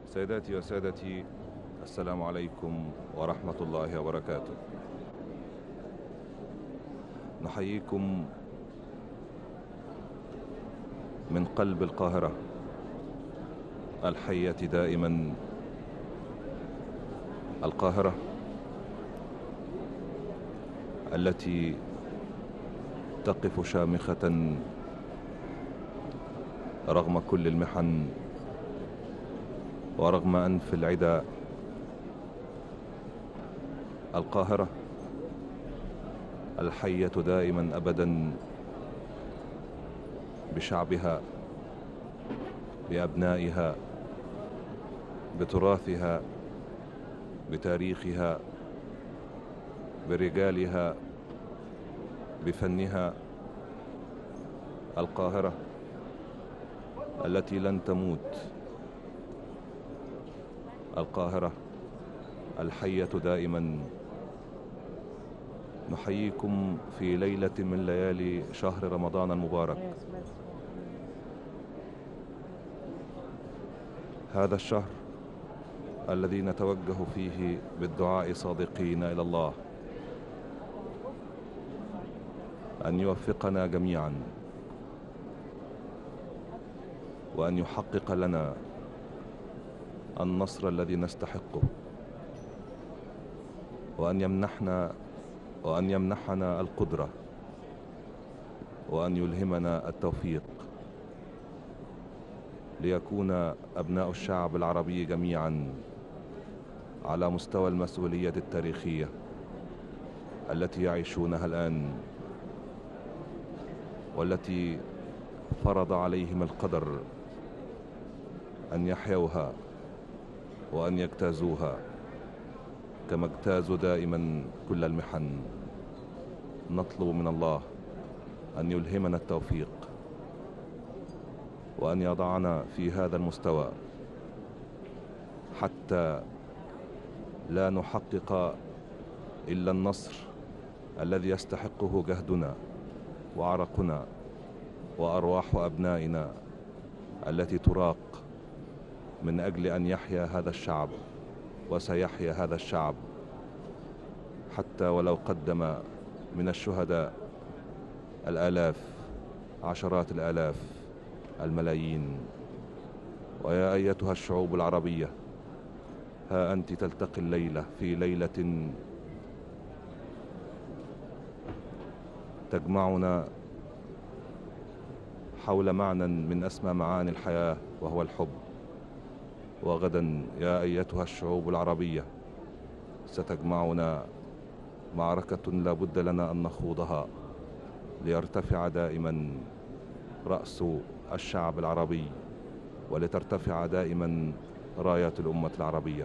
سيداتي وسادتي، السلام عليكم ورحمة الله وبركاته. نحييكم من قلب القاهرة الحية دائما، القاهرة التي تقف شامخة رغم كل المحن ورغم أنف العدا. القاهرة الحية دائما أبدا بشعبها، بأبنائها، بتراثها، بتاريخها، برجالها، بفنها. القاهرة التي لن تموت، القاهرة الحية دائما. نحييكم في ليلة من ليالي شهر رمضان المبارك، هذا الشهر الذي نتوجه فيه بالدعاء صادقين إلى الله أن يوفقنا جميعا، وأن يحقق لنا النصر الذي نستحقه، وأن يمنحنا القدرة، وأن يلهمنا التوفيق، ليكون أبناء الشعب العربي جميعا على مستوى المسؤولية التاريخية التي يعيشونها الآن، والتي فرض عليهم القدر أن يحيوها وأن يجتازوها كما اجتازوا دائما كل المحن. نطلب من الله أن يلهمنا التوفيق، وأن يضعنا في هذا المستوى حتى لا نحقق إلا النصر الذي يستحقه جهدنا وعرقنا وأرواح أبنائنا التي تراق من أجل أن يحيا هذا الشعب، وسيحيا هذا الشعب حتى ولو قدم من الشهداء الآلاف، عشرات الآلاف، الملايين. ويا أيتها الشعوب العربية، ها أنت تلتقي الليلة في ليلة تجمعنا حول معنى من أسمى معاني الحياة، وهو الحب. وغدا يا أيتها الشعوب العربية ستجمعنا معركة لا بد لنا أن نخوضها، ليرتفع دائما رأس الشعب العربي، ولترتفع دائما راية الأمة العربية.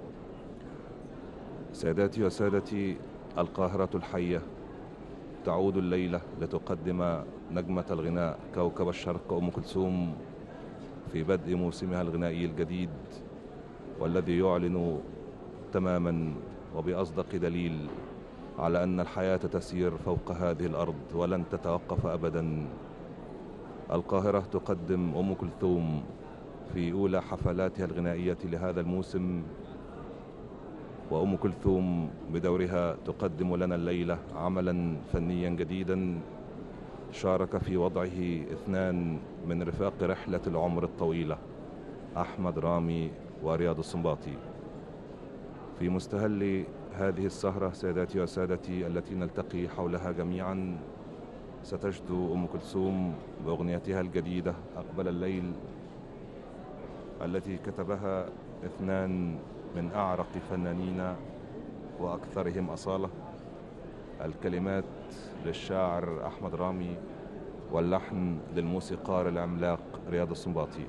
ساداتي وسادتي، القاهرة الحية تعود الليلة لتقدم نجمة الغناء كوكب الشرق أم كلثوم في بدء موسمها الغنائي الجديد، والذي يعلن تماما وبأصدق دليل على أن الحياة تسير فوق هذه الأرض ولن تتوقف أبدا. القاهرة تقدم أم كلثوم في أولى حفلاتها الغنائية لهذا الموسم، وأم كلثوم بدورها تقدم لنا الليلة عملا فنيا جديدا شارك في وضعه اثنان من رفاق رحلة العمر الطويلة، أحمد رامي ورياض السنباطي. في مستهل هذه السهرة ساداتي وسادتي التي نلتقي حولها جميعا، ستجدو أم كلثوم بأغنيتها الجديدة أقبل الليل، التي كتبها اثنان من أعرق فنانين وأكثرهم أصالة. الكلمات للشاعر أحمد رامي، واللحن للموسيقار العملاق رياض السنباطي.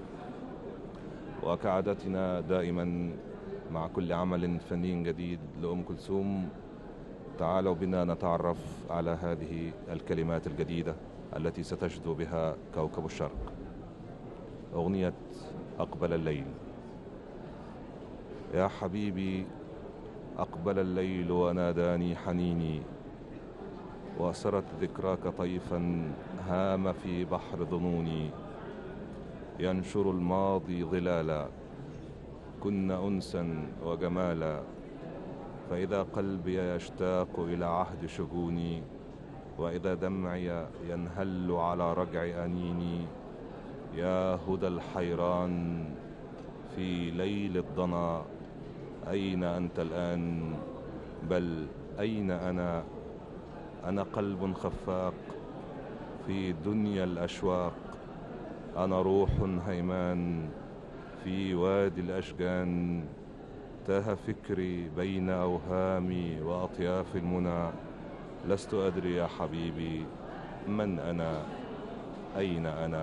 وكعادتنا دائما مع كل عمل فني جديد لأم كلثوم، تعالوا بنا نتعرف على هذه الكلمات الجديدة التي ستجدو بها كوكب الشرق. أغنية أقبل الليل. يا حبيبي أقبل الليل وناداني حنيني، وأسرت ذكراك طيفا هام في بحر ظنوني، ينشر الماضي ظلالا كن أنسا وجمالا، فإذا قلبي يشتاق إلى عهد شجوني، وإذا دمعي ينهل على رجع أنيني، يا هدى الحيران في ليل الضنا، أين أنت الآن؟ بل أين أنا؟ أنا قلب خفاق في دنيا الأشواق، أنا روح هيمان في وادي الأشجان، تاه فكري بين أوهامي وأطياف المنى، لست أدري يا حبيبي من أنا؟ أين أنا؟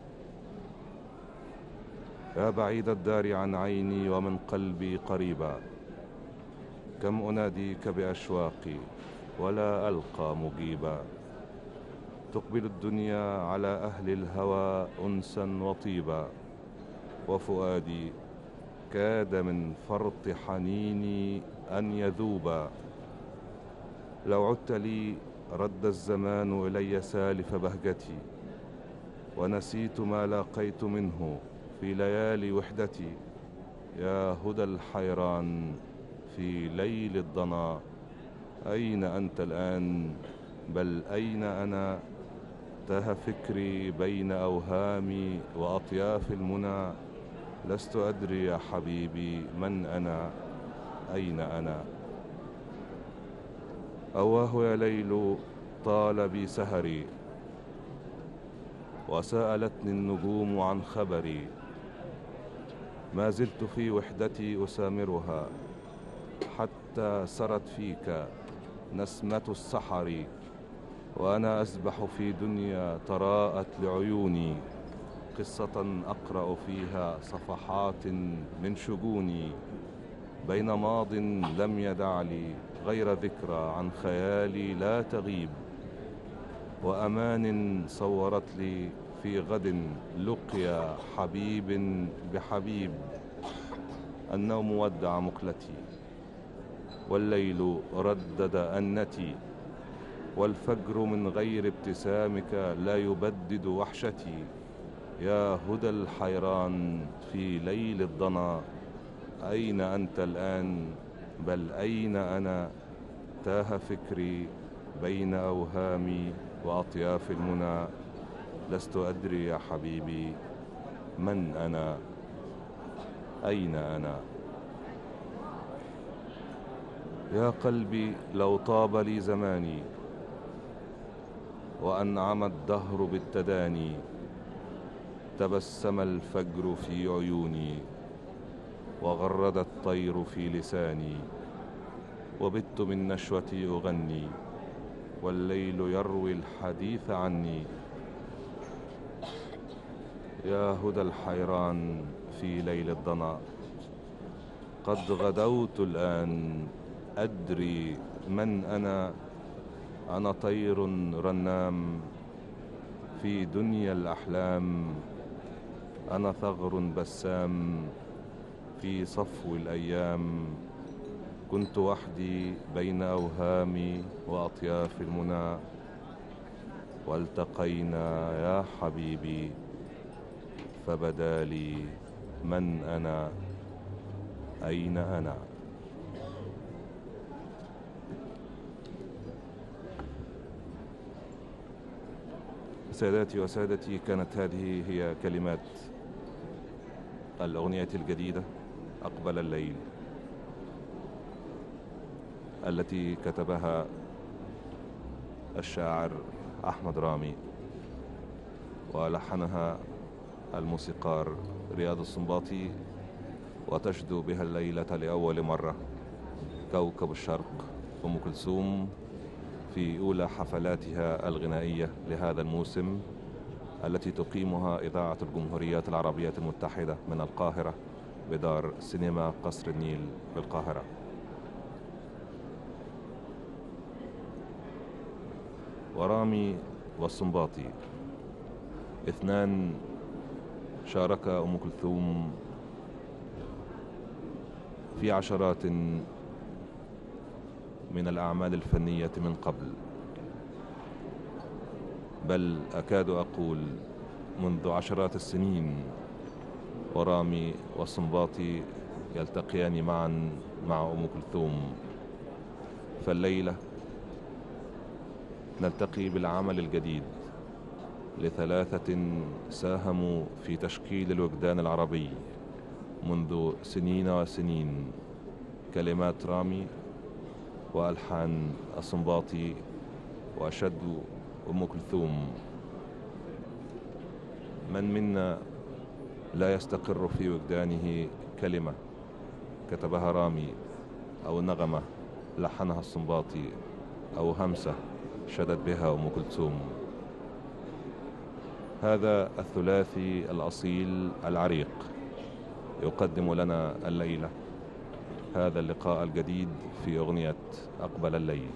يا بعيد الدار عن عيني ومن قلبي قريبا، كم أناديك بأشواقي ولا ألقى مجيبا، تقبل الدنيا على أهل الهوى أنسا وطيبا، وفؤادي كاد من فرط حنيني أن يذوبا، لو عدت لي رد الزمان إلي سالف بهجتي، ونسيت ما لاقيت منه في ليالي وحدتي، يا هدى الحيران في ليل الضنا، أين أنت الآن؟ بل أين أنا؟ تاه فكري بين أوهامي وأطياف المنى، لست أدري يا حبيبي من أنا؟ أين أنا؟ أواه يا ليل طال بي سهري، وسألتني النجوم عن خبري، ما زلت في وحدتي أسامرها، حتى سرت فيك نسمة السحر، وأنا أسبح في دنيا تراءت لعيوني، قصة أقرأ فيها صفحات من شجوني، بين ماض لم يدع لي غير ذكرى عن خيالي لا تغيب، وأمان صورت لي في غد لقيا حبيب بحبيب، النوم ودع مقلتي والليل ردد أنتي، والفجر من غير ابتسامك لا يبدد وحشتي، يا هدى الحيران في ليل الضنا، أين أنت الآن؟ بل أين أنا؟ تاه فكري بين أوهامي وأطياف المنى، لست أدري يا حبيبي من أنا؟ أين أنا؟ يا قلبي لو طاب لي زماني وأنعم الدهر بالتداني، تبسم الفجر في عيوني وغرد الطير في لساني، وبت من نشوتي أغني والليل يروي الحديث عني، يا هدى الحيران في ليل الضنا، قد غدوت الآن أدري من أنا؟ أنا طير رنام في دنيا الأحلام، أنا ثغر بسام في صفو الأيام، كنت وحدي بين أوهامي وأطياف المنى، والتقينا يا حبيبي فبدا لي من أنا؟ أين أنا؟ ساداتي وسادتي، كانت هذه هي كلمات الأغنية الجديدة أقبل الليل، التي كتبها الشاعر أحمد رامي، ولحنها الموسيقار رياض السنباطي، وتشدو بها الليلة لأول مرة كوكب الشرق أم كلثوم في أولى حفلاتها الغنائية لهذا الموسم، التي تقيمها إذاعة الجمهوريات العربية المتحدة من القاهرة بدار سينما قصر النيل بالقاهرة. ورامي والسنباطي اثنان شاركا أم كلثوم في عشرات من الأعمال الفنية من قبل، بل أكاد أقول منذ عشرات السنين، ورامي والسنباطي يلتقيان معا مع أم كلثوم. فالليلة نلتقي بالعمل الجديد لثلاثة ساهموا في تشكيل الوجدان العربي منذ سنين وسنين، كلمات رامي وألحان السنباطي وأشد أم كلثوم. من منا لا يستقر في وجدانه كلمة كتبها رامي، أو نغمة لحنها السنباطي، أو همسة شدت بها أم كلثوم؟ هذا الثلاثي الأصيل العريق يقدم لنا الليلة هذا اللقاء الجديد في أغنية أقبل الليل.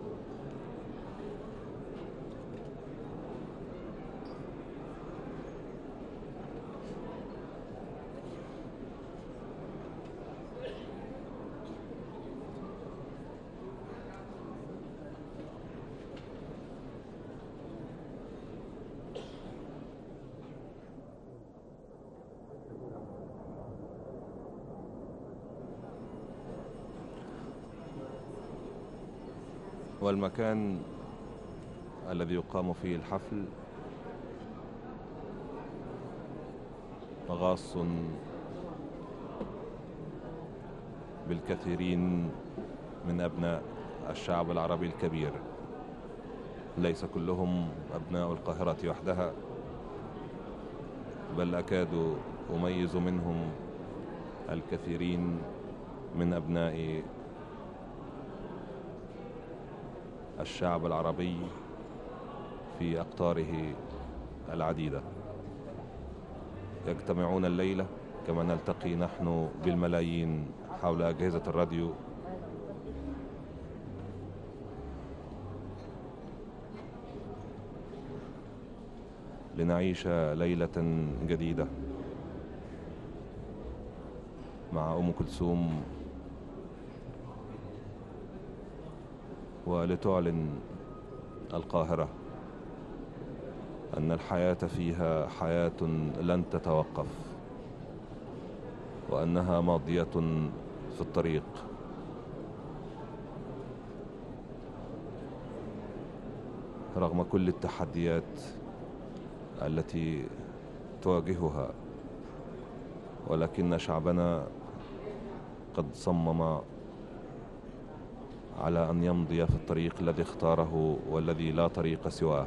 والمكان الذي يقام فيه الحفل غاص بالكثيرين من أبناء الشعب العربي الكبير، ليس كلهم أبناء القاهرة وحدها، بل أكاد أميز منهم الكثيرين من أبناء الشعب العربي في أقطاره العديدة. يجتمعون الليلة كما نلتقي نحن بالملايين حول أجهزة الراديو لنعيش ليلة جديدة مع أم كلثوم، ولتعلن القاهرة أن الحياة فيها حياة لن تتوقف، وأنها ماضية في الطريق. رغم كل التحديات التي تواجهها، ولكن شعبنا قد صمم على أن يمضي في الطريق الذي اختاره والذي لا طريق سواه.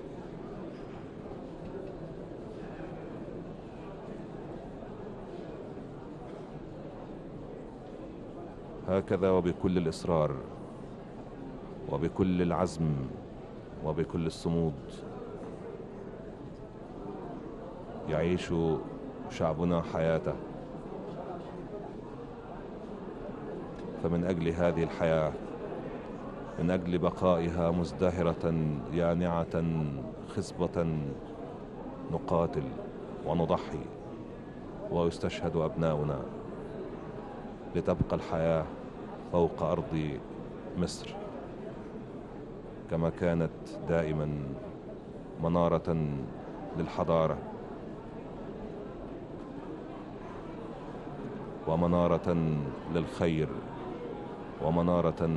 هكذا وبكل الإصرار وبكل العزم وبكل الصمود يعيش شعبنا حياته. فمن أجل هذه الحياة، من أجل بقائها مزدهرة يانعة خصبة، نقاتل ونضحي ويستشهد أبناؤنا لتبقى الحياة فوق أرض مصر كما كانت دائما منارة للحضارة ومنارة للخير ومنارة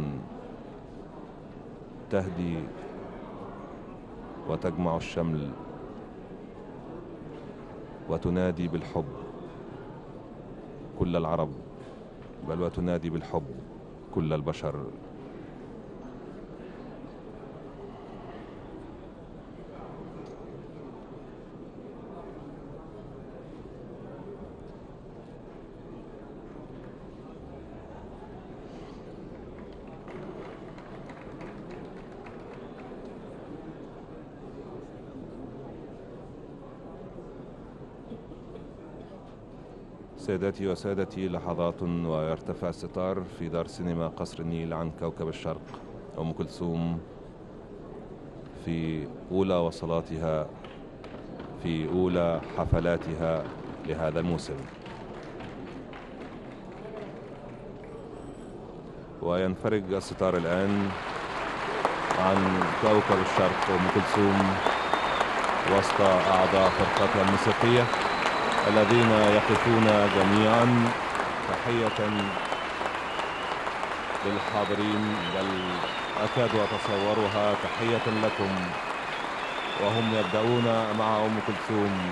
تهدي وتجمع الشمل وتنادي بالحب كل العرب، بل وتنادي بالحب كل البشر. سيداتي وسادتي، لحظات ويرتفع الستار في دار سينما قصر النيل عن كوكب الشرق. أم كلثوم في أولى وصلاتها، في أولى حفلاتها لهذا الموسم. وينفرج الستار الآن عن كوكب الشرق أم كلثوم وسط أعضاء فرقتها الموسيقية الذين يقفون جميعا تحية للحاضرين، بل أكاد أتصورها تحية لكم، وهم يبدأون مع أم كلثوم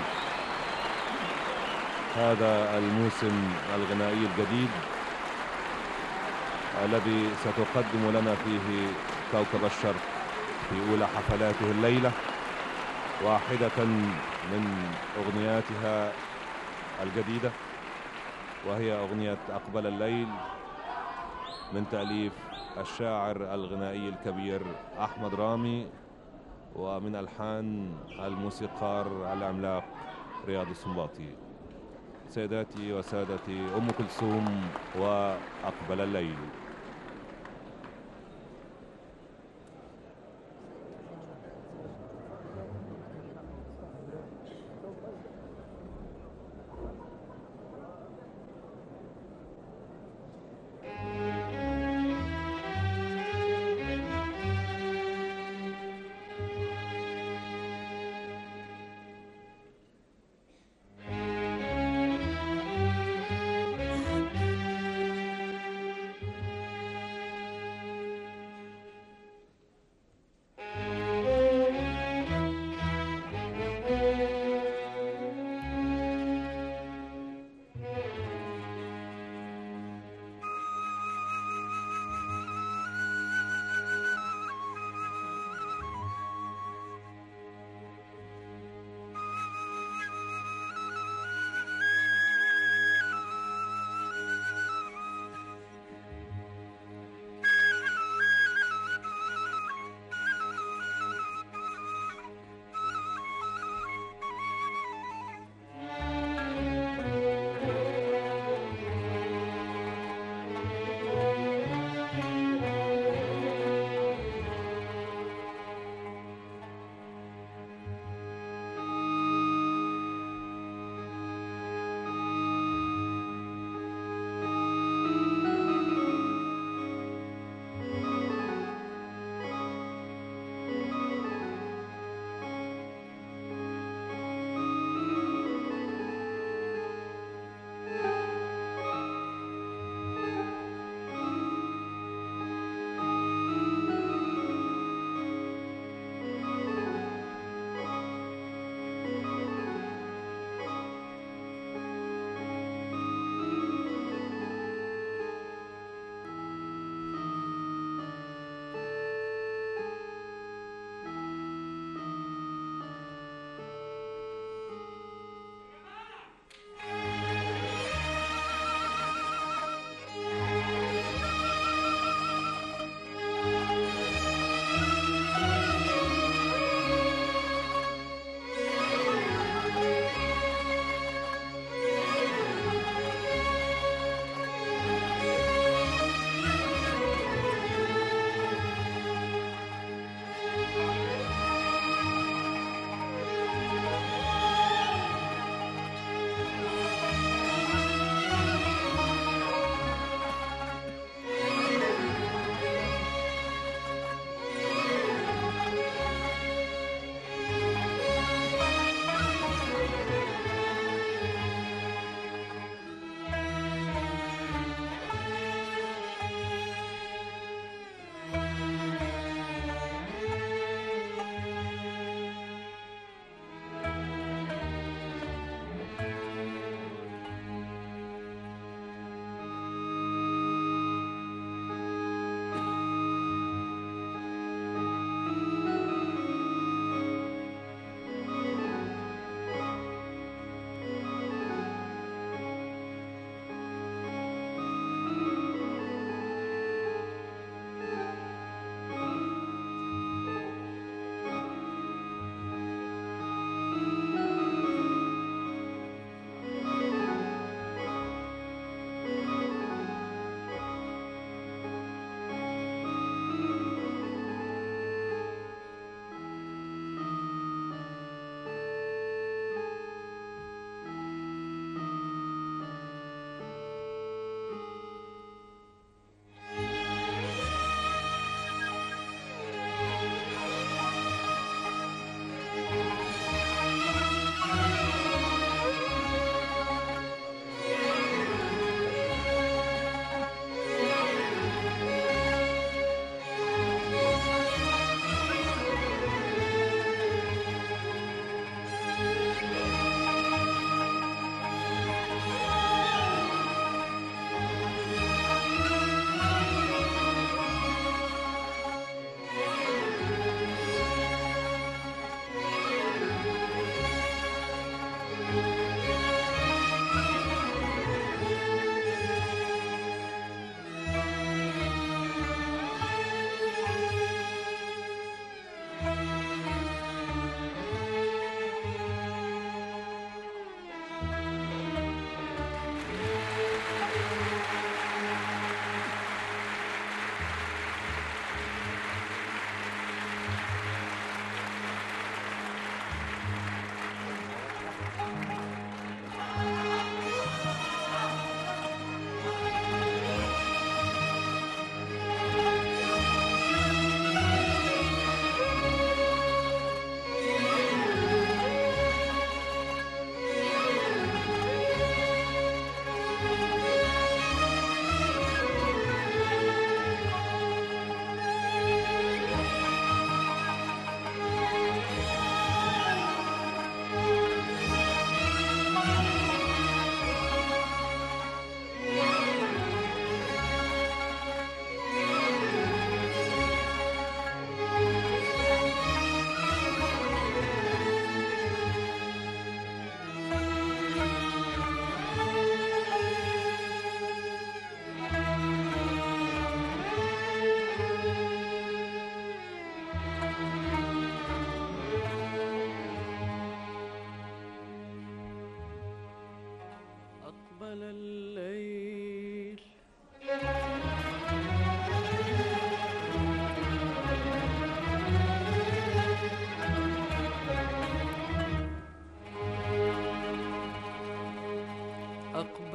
هذا الموسم الغنائي الجديد الذي ستقدم لنا فيه كوكب الشرق في أولى حفلاته الليلة واحدة من أغنياتها الجديدة، وهي أغنية أقبل الليل من تأليف الشاعر الغنائي الكبير أحمد رامي، ومن ألحان الموسيقار العملاق رياض السنباطي. سيداتي وسادتي، أم كلثوم وأقبل الليل.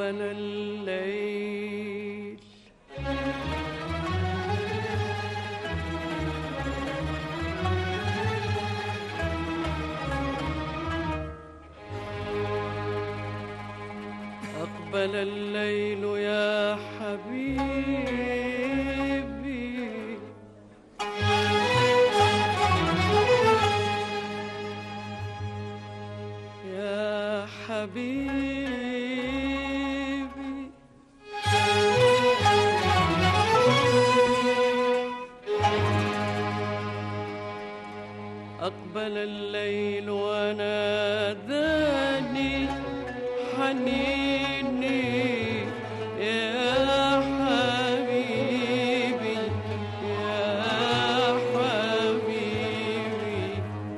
أقبل الليل أقبل الليل يا حبيبي يا حبيبي أقبل الليل وناداني حنيني يا حبيبي يا حبيبي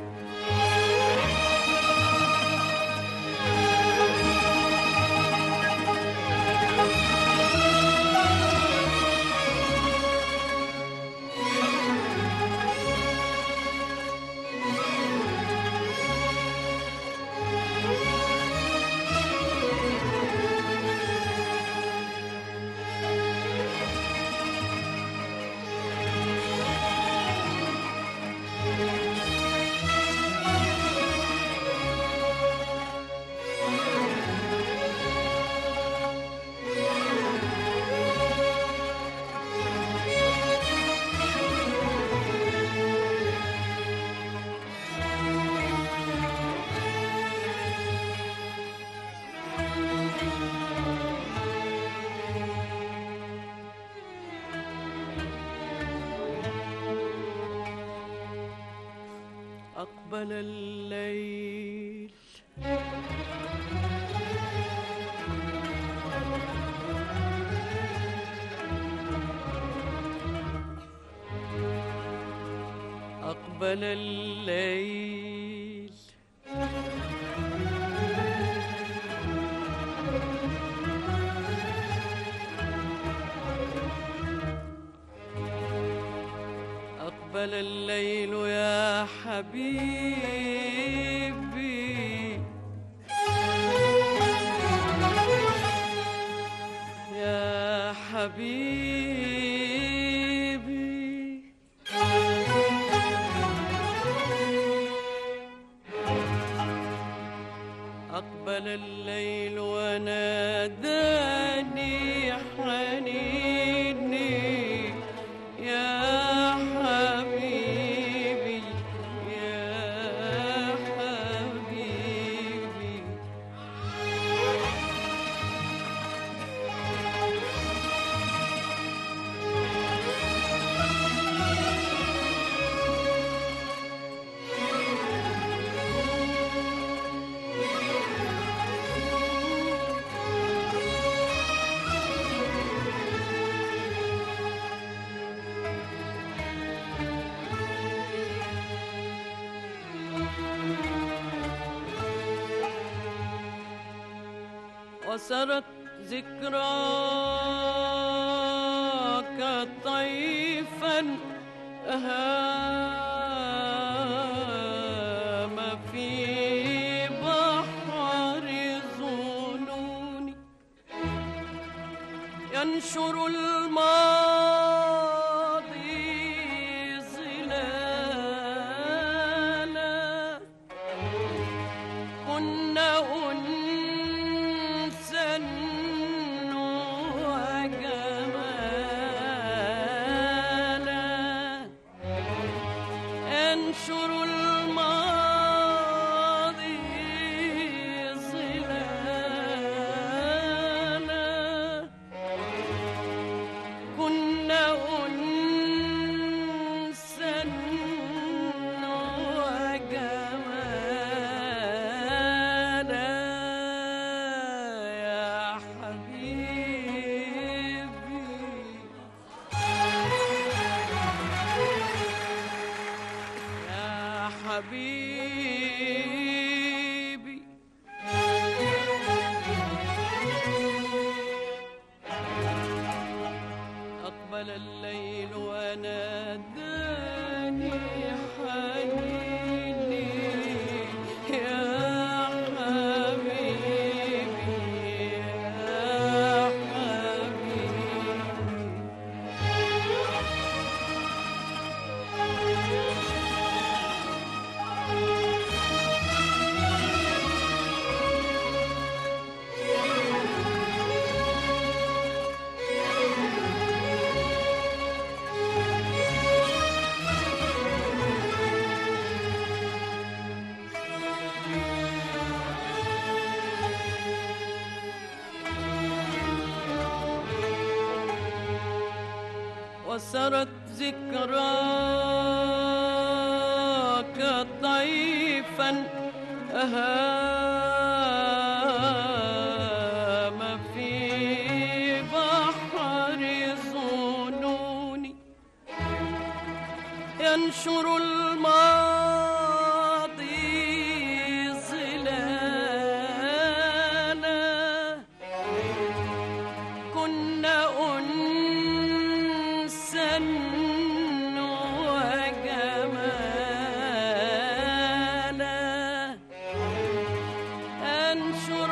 أقبل الليل أقبل الليل أقبل الليل يا حبيبي يا حبيبي أقبل الليل وناداني حنيني يا حبيبي يا حبيبي وسرت ذكراك طيفا هام في بحر ظنوني ينشر الماضي ظلالا كنا أنسا وجمالا ينشر الماضي سرت ذكراك طيفا أهام في بحر ظنوني ينشر الماضي ظلالا كنا أنسا وجمالا أنشر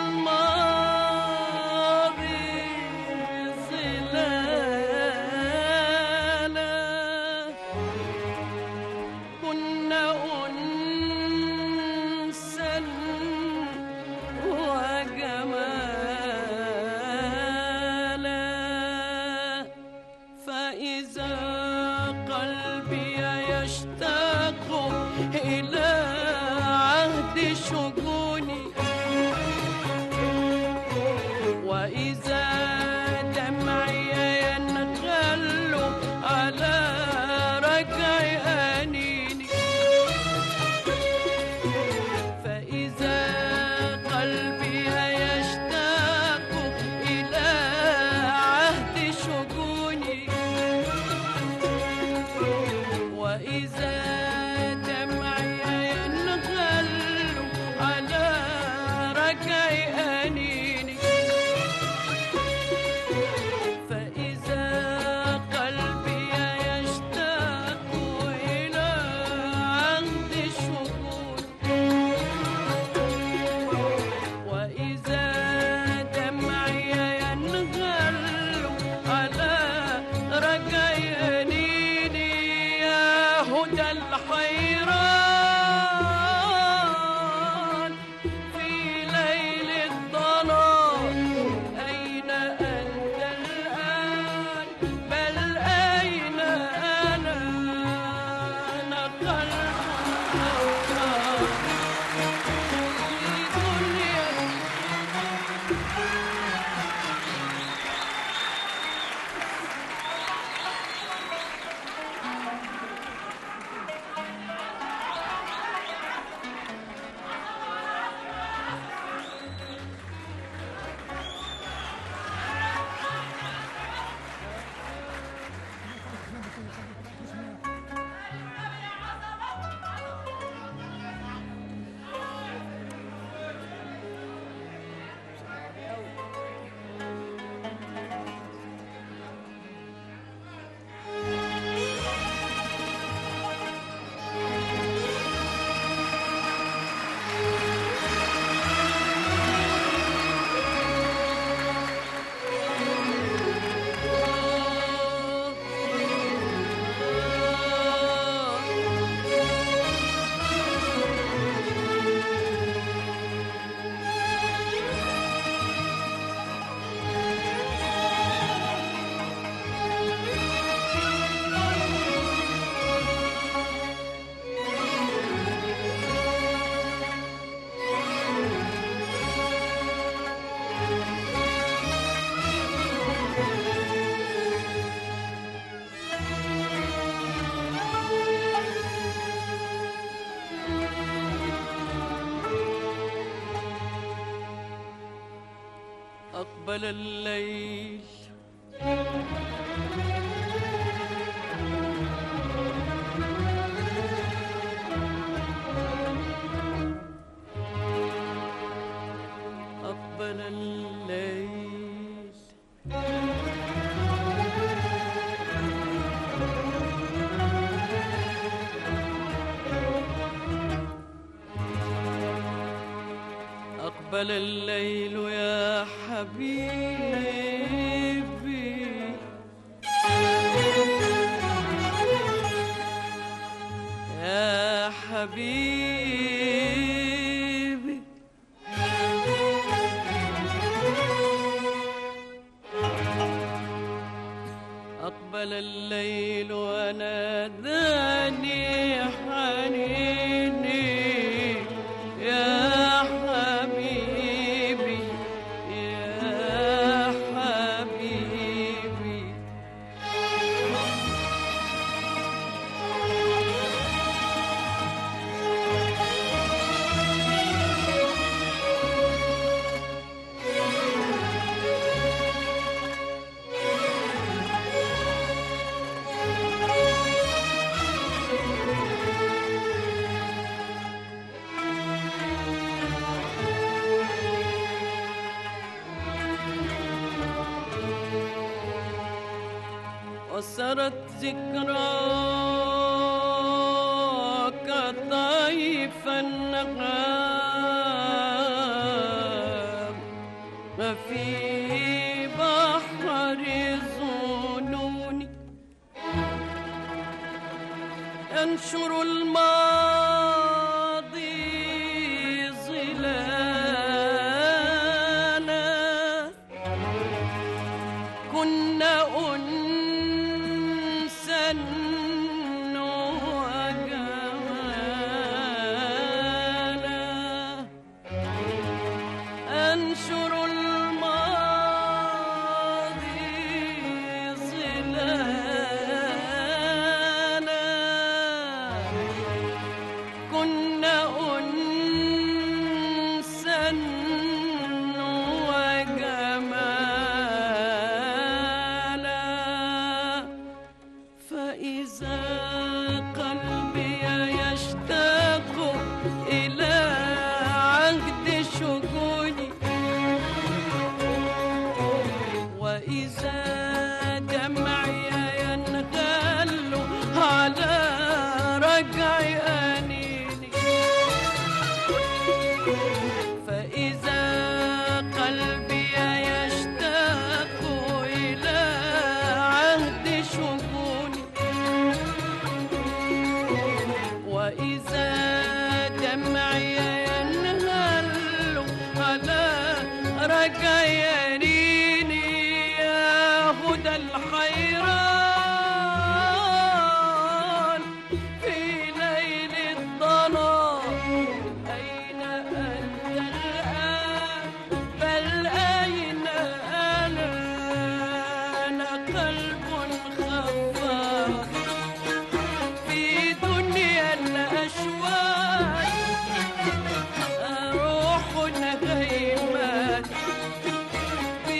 الماضي ظلالا كنا أنسا وجمالا فإذا قلبي يشتاق إلى عهد شجوني وإذا دمعي ينغل على رجع أنيني فإذا قلبي يشتاق إلى عهد شجوني وإذا دمعي ينغل على رجع أنيني فإذا قلبي يشتاق إلى عهد الشجون وإذا دمعي ينغل على رجع أنيني يا هدى الحيران في ليل الظلام أين أنت الآن بل أين أنا قلب موتى في دنيا أقبل الليل أقبل الليل أقبل الليل يا حبيبي يا حبيبي أقبل الليل وناداني حنيني يا حبيبي يا حبيبي سرت ذكراك طيف النغام في بحر ظنوني أنشر الماضي ظلالا كنا أنسا وجمالا أنشر الماضي ظلالا كنا أنسا وجمالا فإذا قلبي يشتاق إلى عهد شجوني وإذا دمعي ينغل على رجع أنيني فإذا قلبي يشتاق إلى عهد شجوني وإذا دمعي ينهل على رجع يريني يا هدى الحيران في ليل الظلام أين أنت الآن بل أين أنا قلب خفاف في دنيا الأشواق روح غيمان في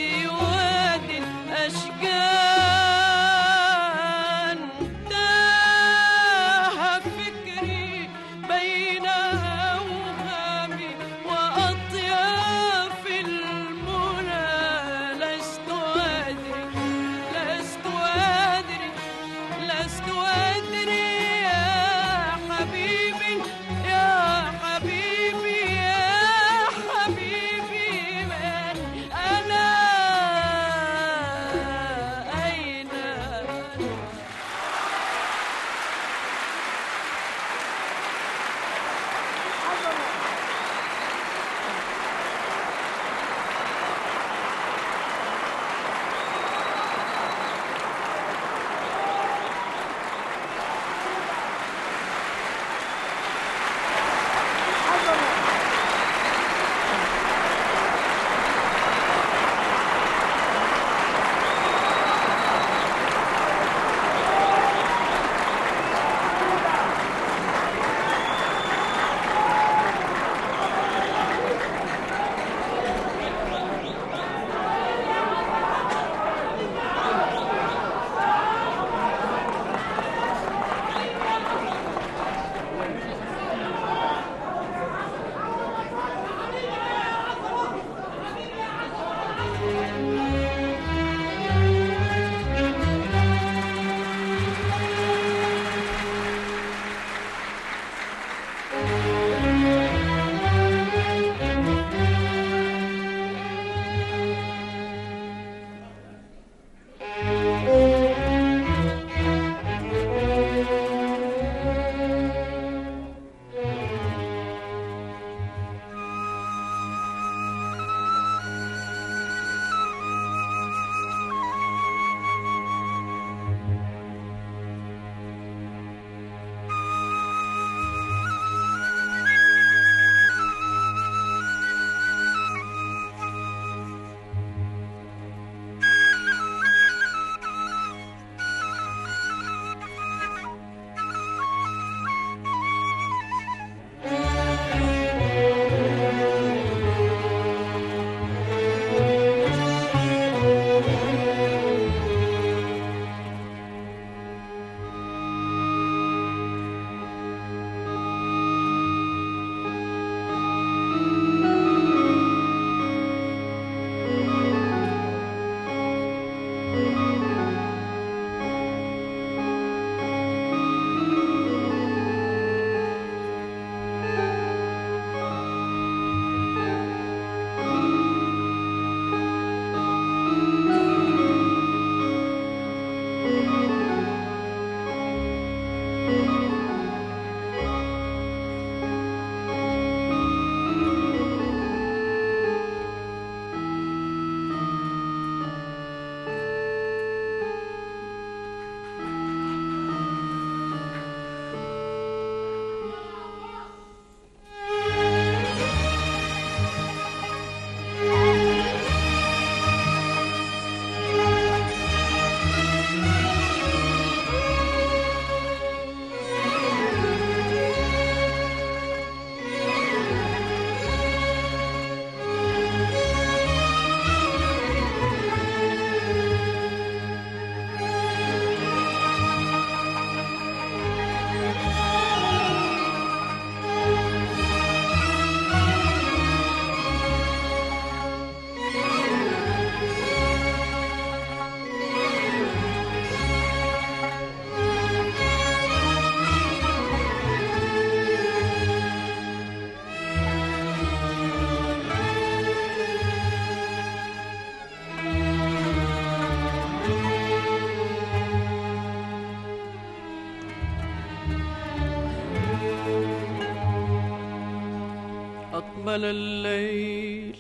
أقبل الليل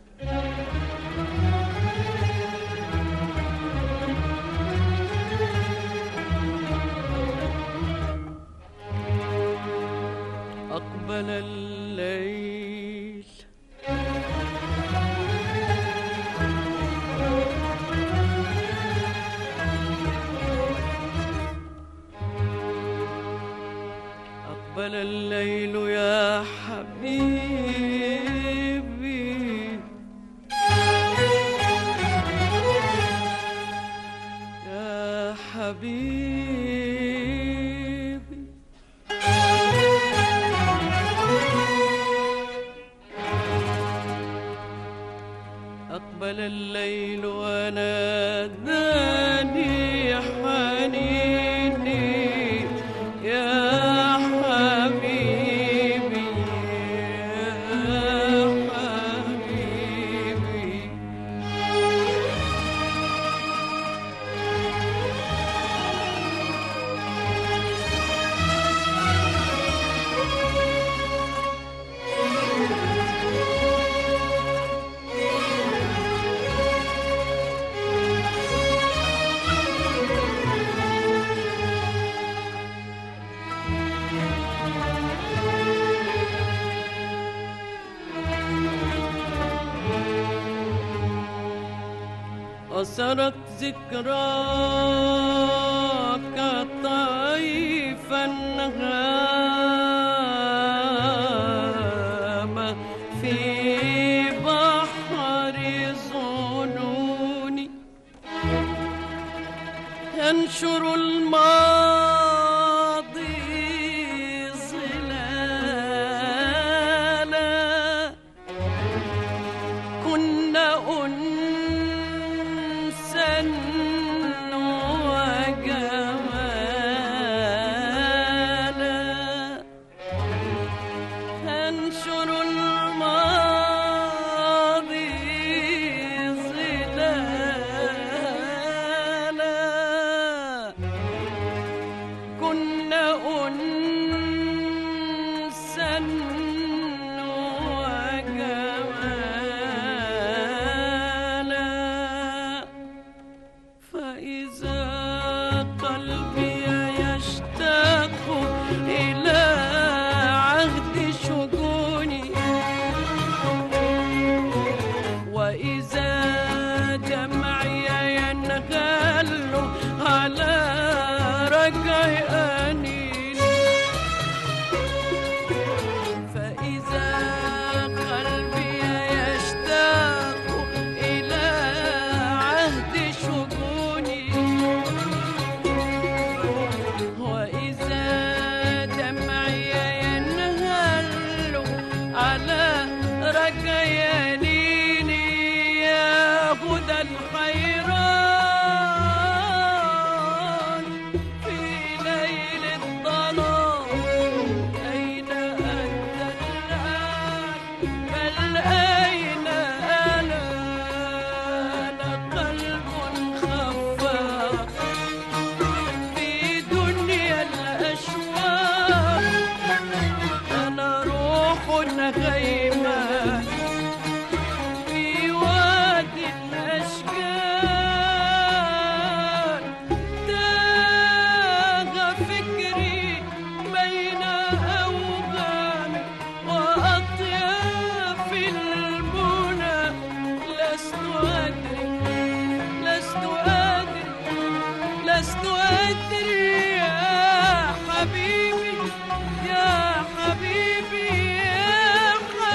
أقبل الليل أقبل الليل يا حبيبي يا حبيبي أقبل الليل وناداني حنيني يا حبيبي يا حبيبي أسرت ذكراك طيفا هام في بحر ظنوني ينشر الماضي ظلالا كنا وجمالا تنشر الماضي ظلالا كنا أنسا وجمالا فإذا قلبي يشتاق إلى عهد شجوني وإذا دمعي ينغل على رجع أنيني فإذا قلبي يشتاق إلى عهد شجوني وإذا دمعي ينهل على رجع ينيني يا هدى الحيران في ليل الظلام أين أنت الآن بل أين أنا قلب خفاق في دنيا الأشواق أنا روح غيمة في وادي الأشجار تاه فكري بين أوهام وأطياف المنى لست أدري لست أدري يا حبيبي يا حبيبي يا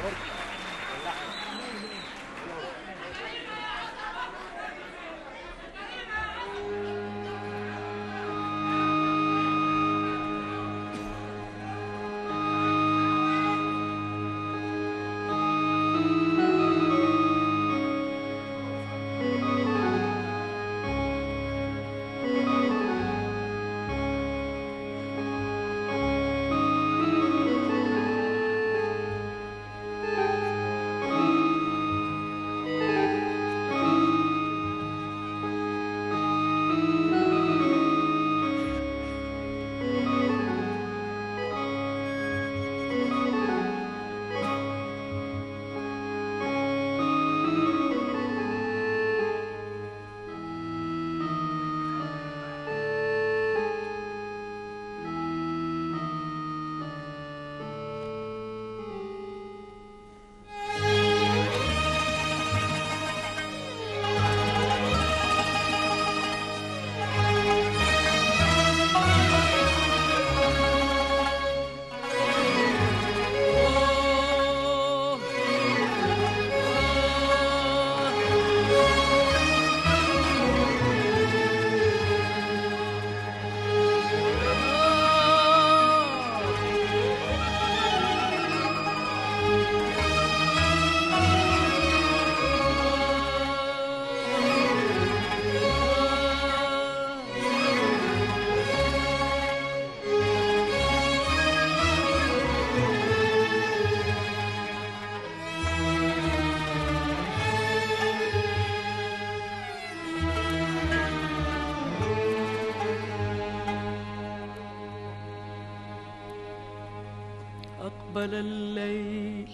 أقبل الليل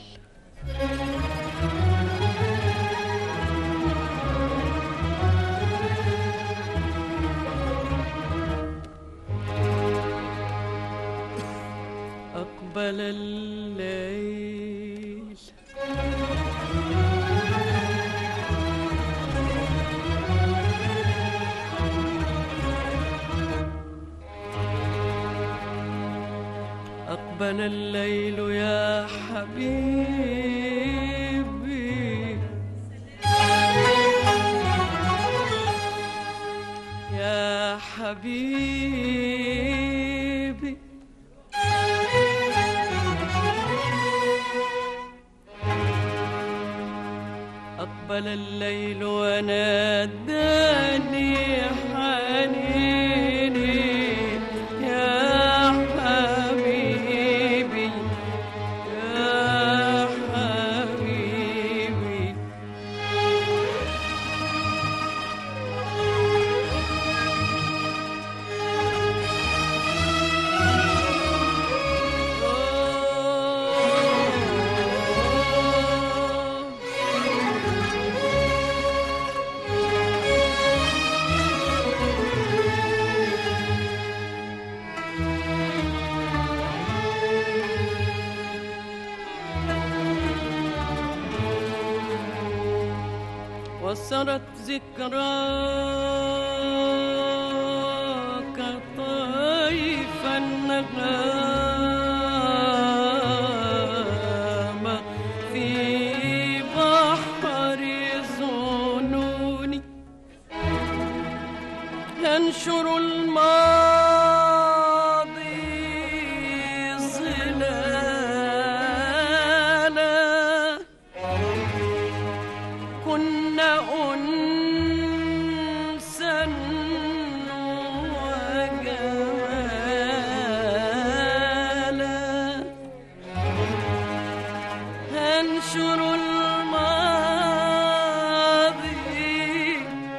أقبل الليل أقبل الليل يا حبيبي يا حبيبي أقبل الليل وناداني حنيني يا حبيبي يا حبيبي وصرت ذكراك طيف النغام في بحر ظنوني ينشر الماضي ظلالا كنا أنسا وجمالا هنشر الماضي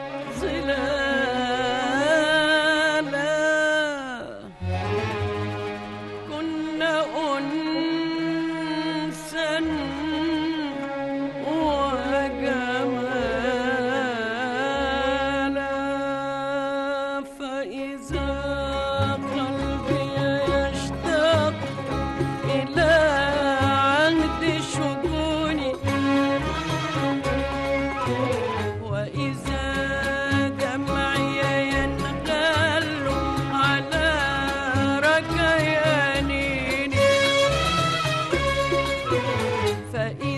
ظلالا كنا أنسا فإذا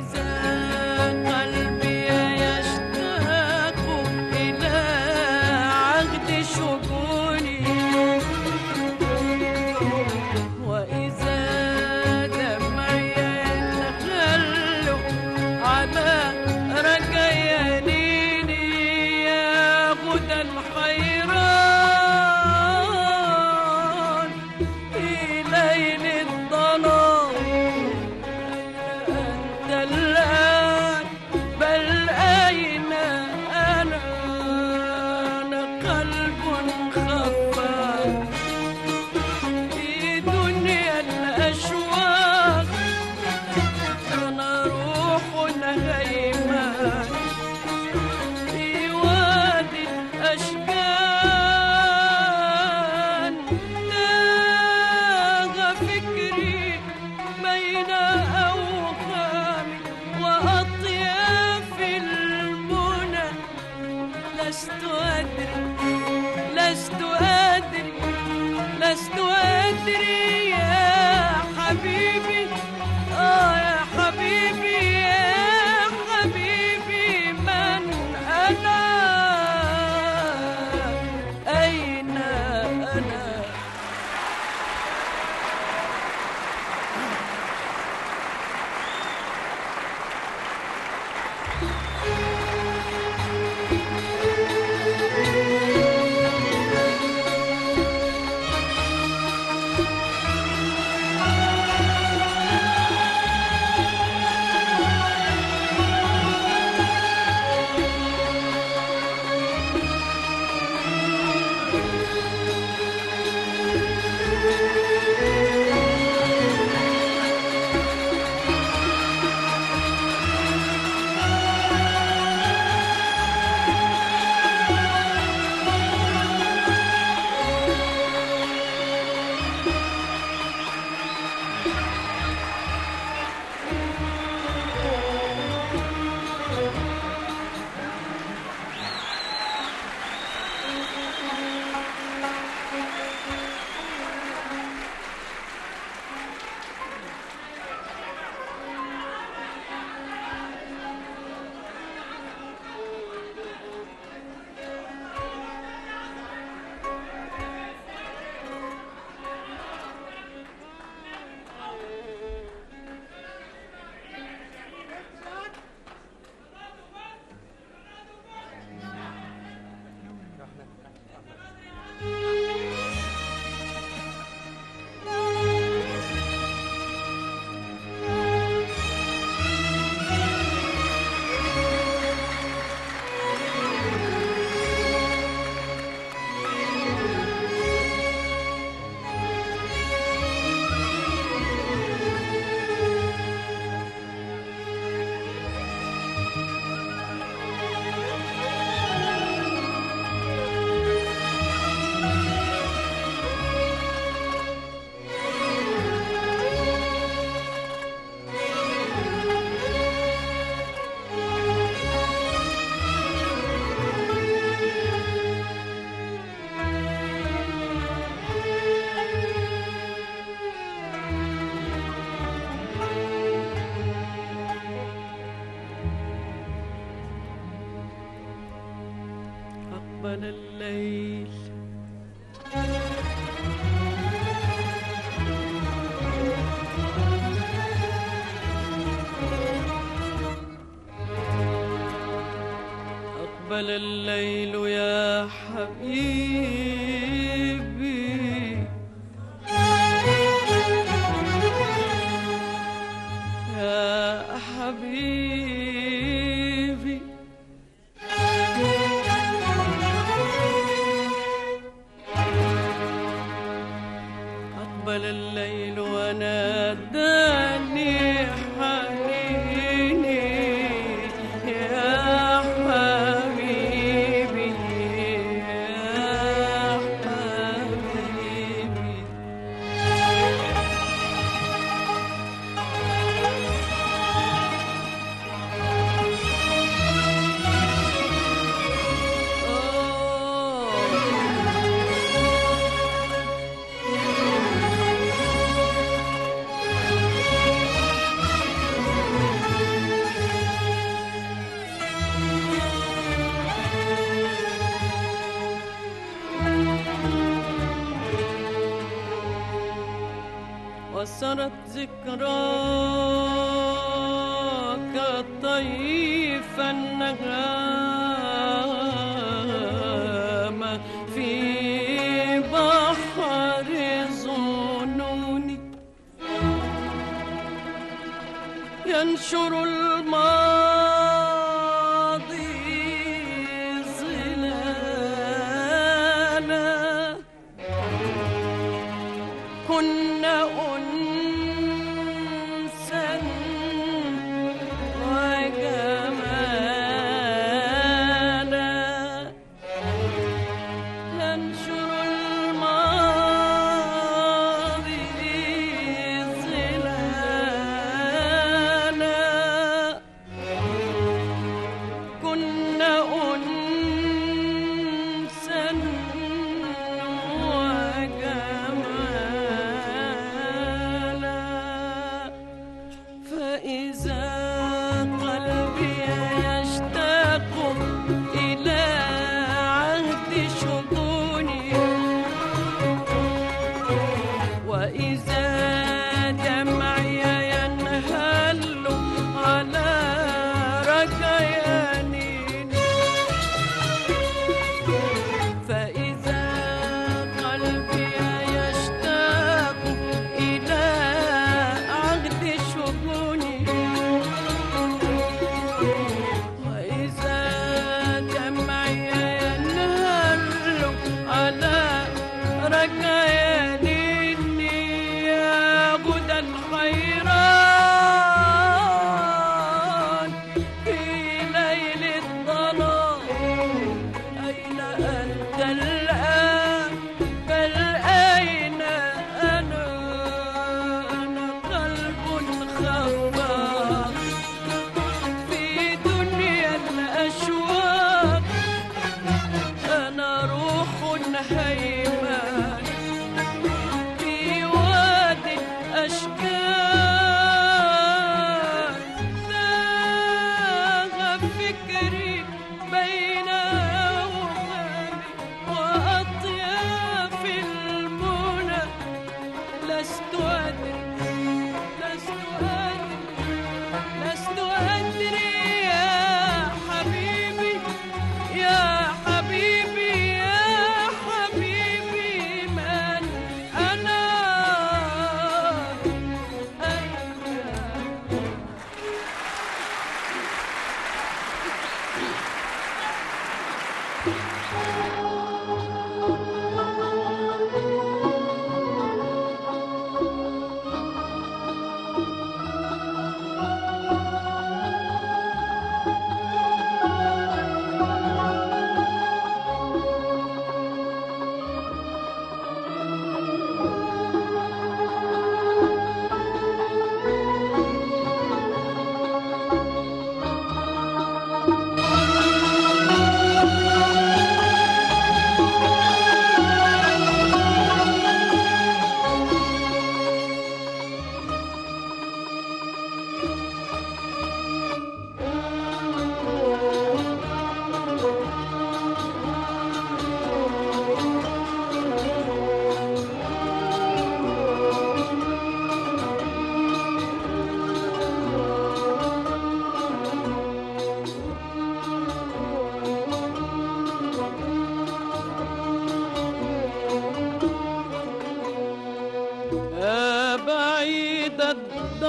أقبل الليل أقبل الليل يا حبيبي يا حبيبي أقبل الليل وناداني حنيني يا حبيبي يا حبيبي وسرت ذكراك طيف النغام في بحر ظنوني ينشر الماضي ظلالا كنا أنسا وجمالا ينشر الماضي ظلالا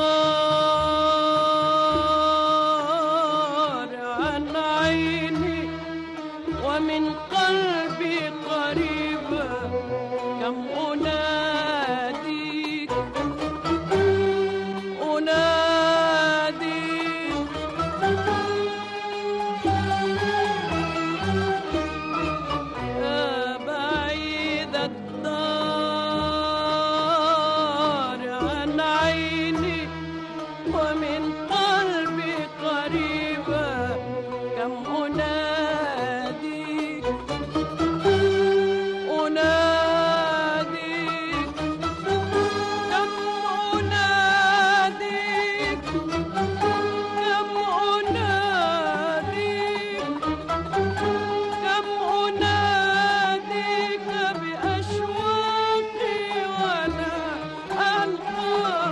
الدار عن عيني ومن قلبي قريبة كم أناديك أناديك يا بعيد الدار عن عيني ومن قلبي قريبة كم أناديك أناديك كم أناديك كم أناديك كم أناديك بأشواقي ولا ألقى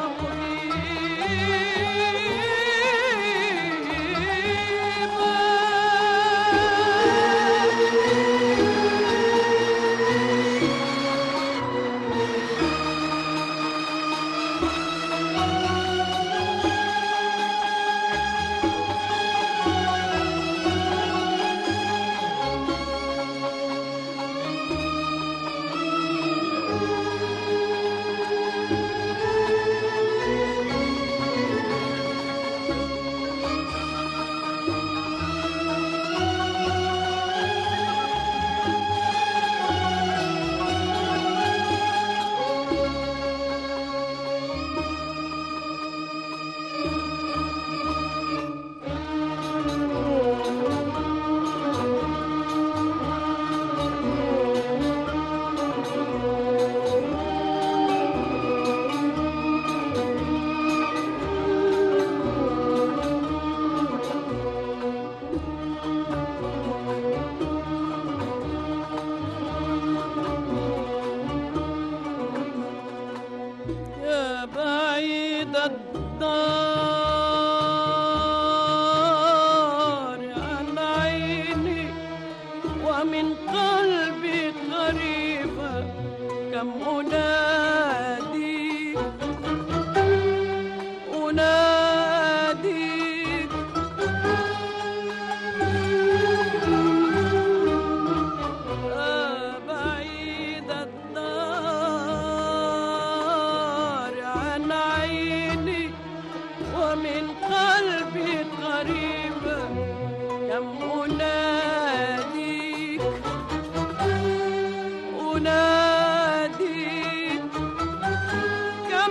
يا بعيد الدار عن عيني ومن قلبي قريبة كم أناديك أناديك يا بعيد الدار عن عيني ومن قلبي قريبة كم أناديك أناديك كم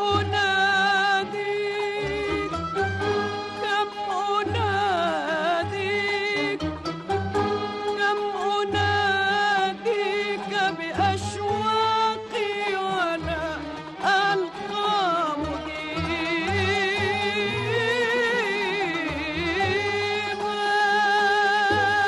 أناديك كم أناديك كم أناديك بأشواقي ولا ألقى مجيبا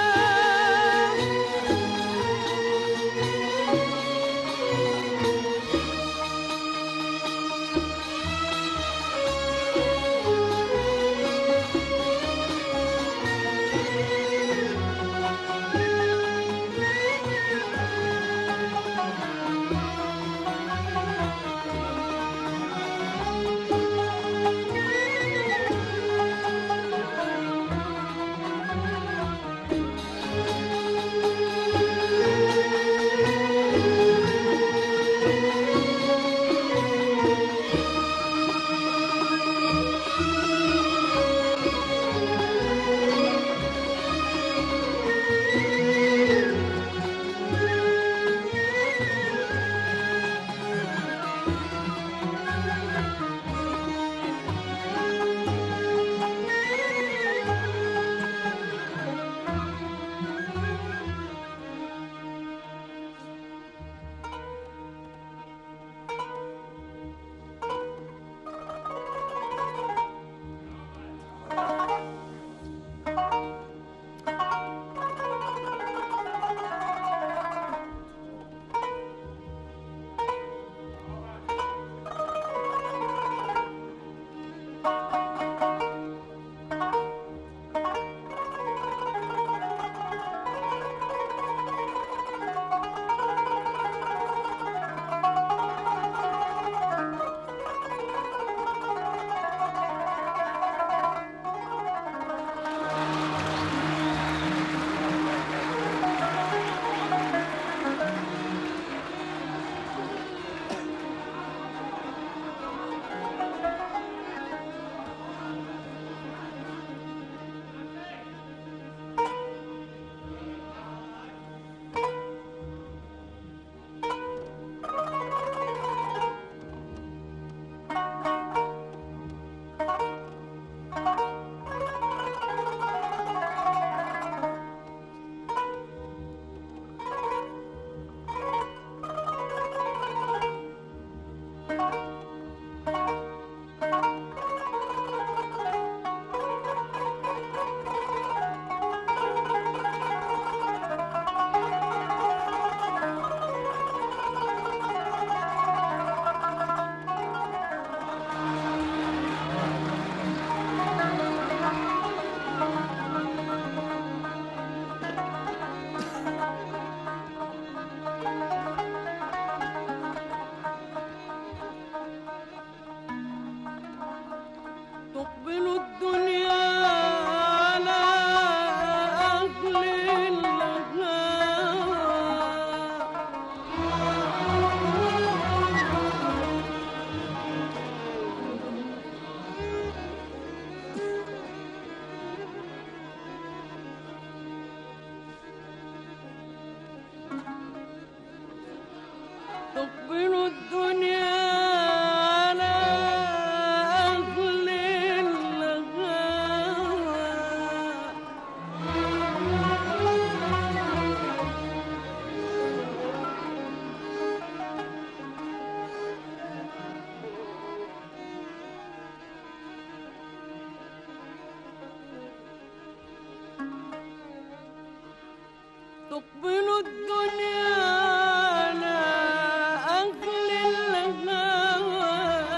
تقبل الدنيا على أهل الهوى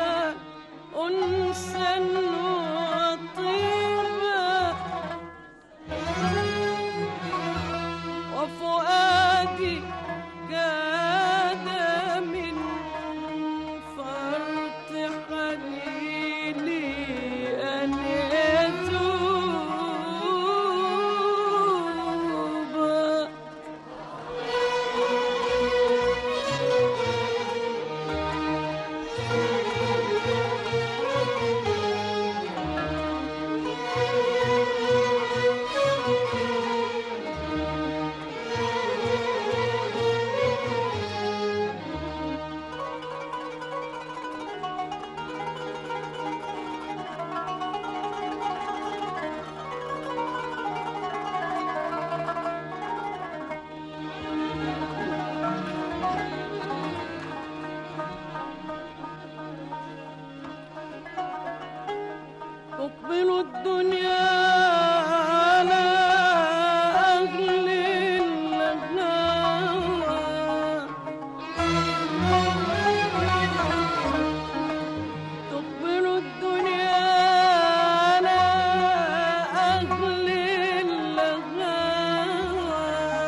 أنسا وطيبا، وفؤادي كاد من فرط حليلي أن يتوبا. تقبل الدنيا على أهل الهوى، تقبل الدنيا على أهل الهوى،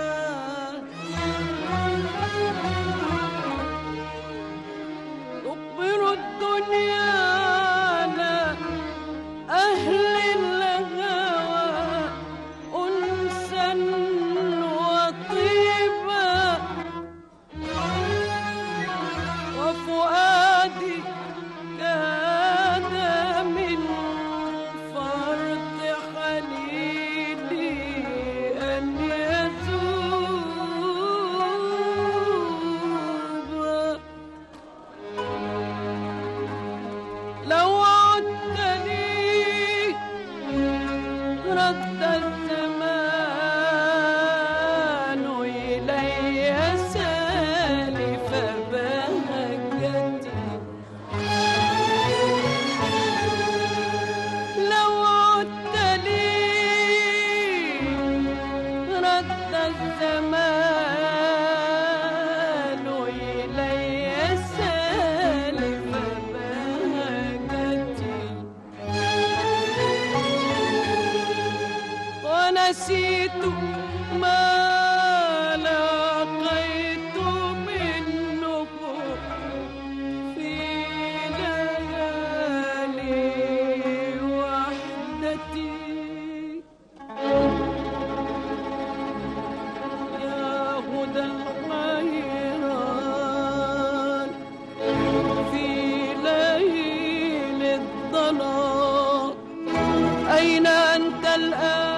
تقبل الدنيا أهل الهوى أنسا وطيبا، وفؤادي كاد من فرط حليلي أن يتوبا. لو عدت لي رد الزمان إلي سالف بهجتي، لو عدت لي رد الزمان إلي سالف بهجتي، ونسيت ما لقيت منه في ليالي وحدتي. يا هدى الحيران في ليل الظلام، أين أنت الآن؟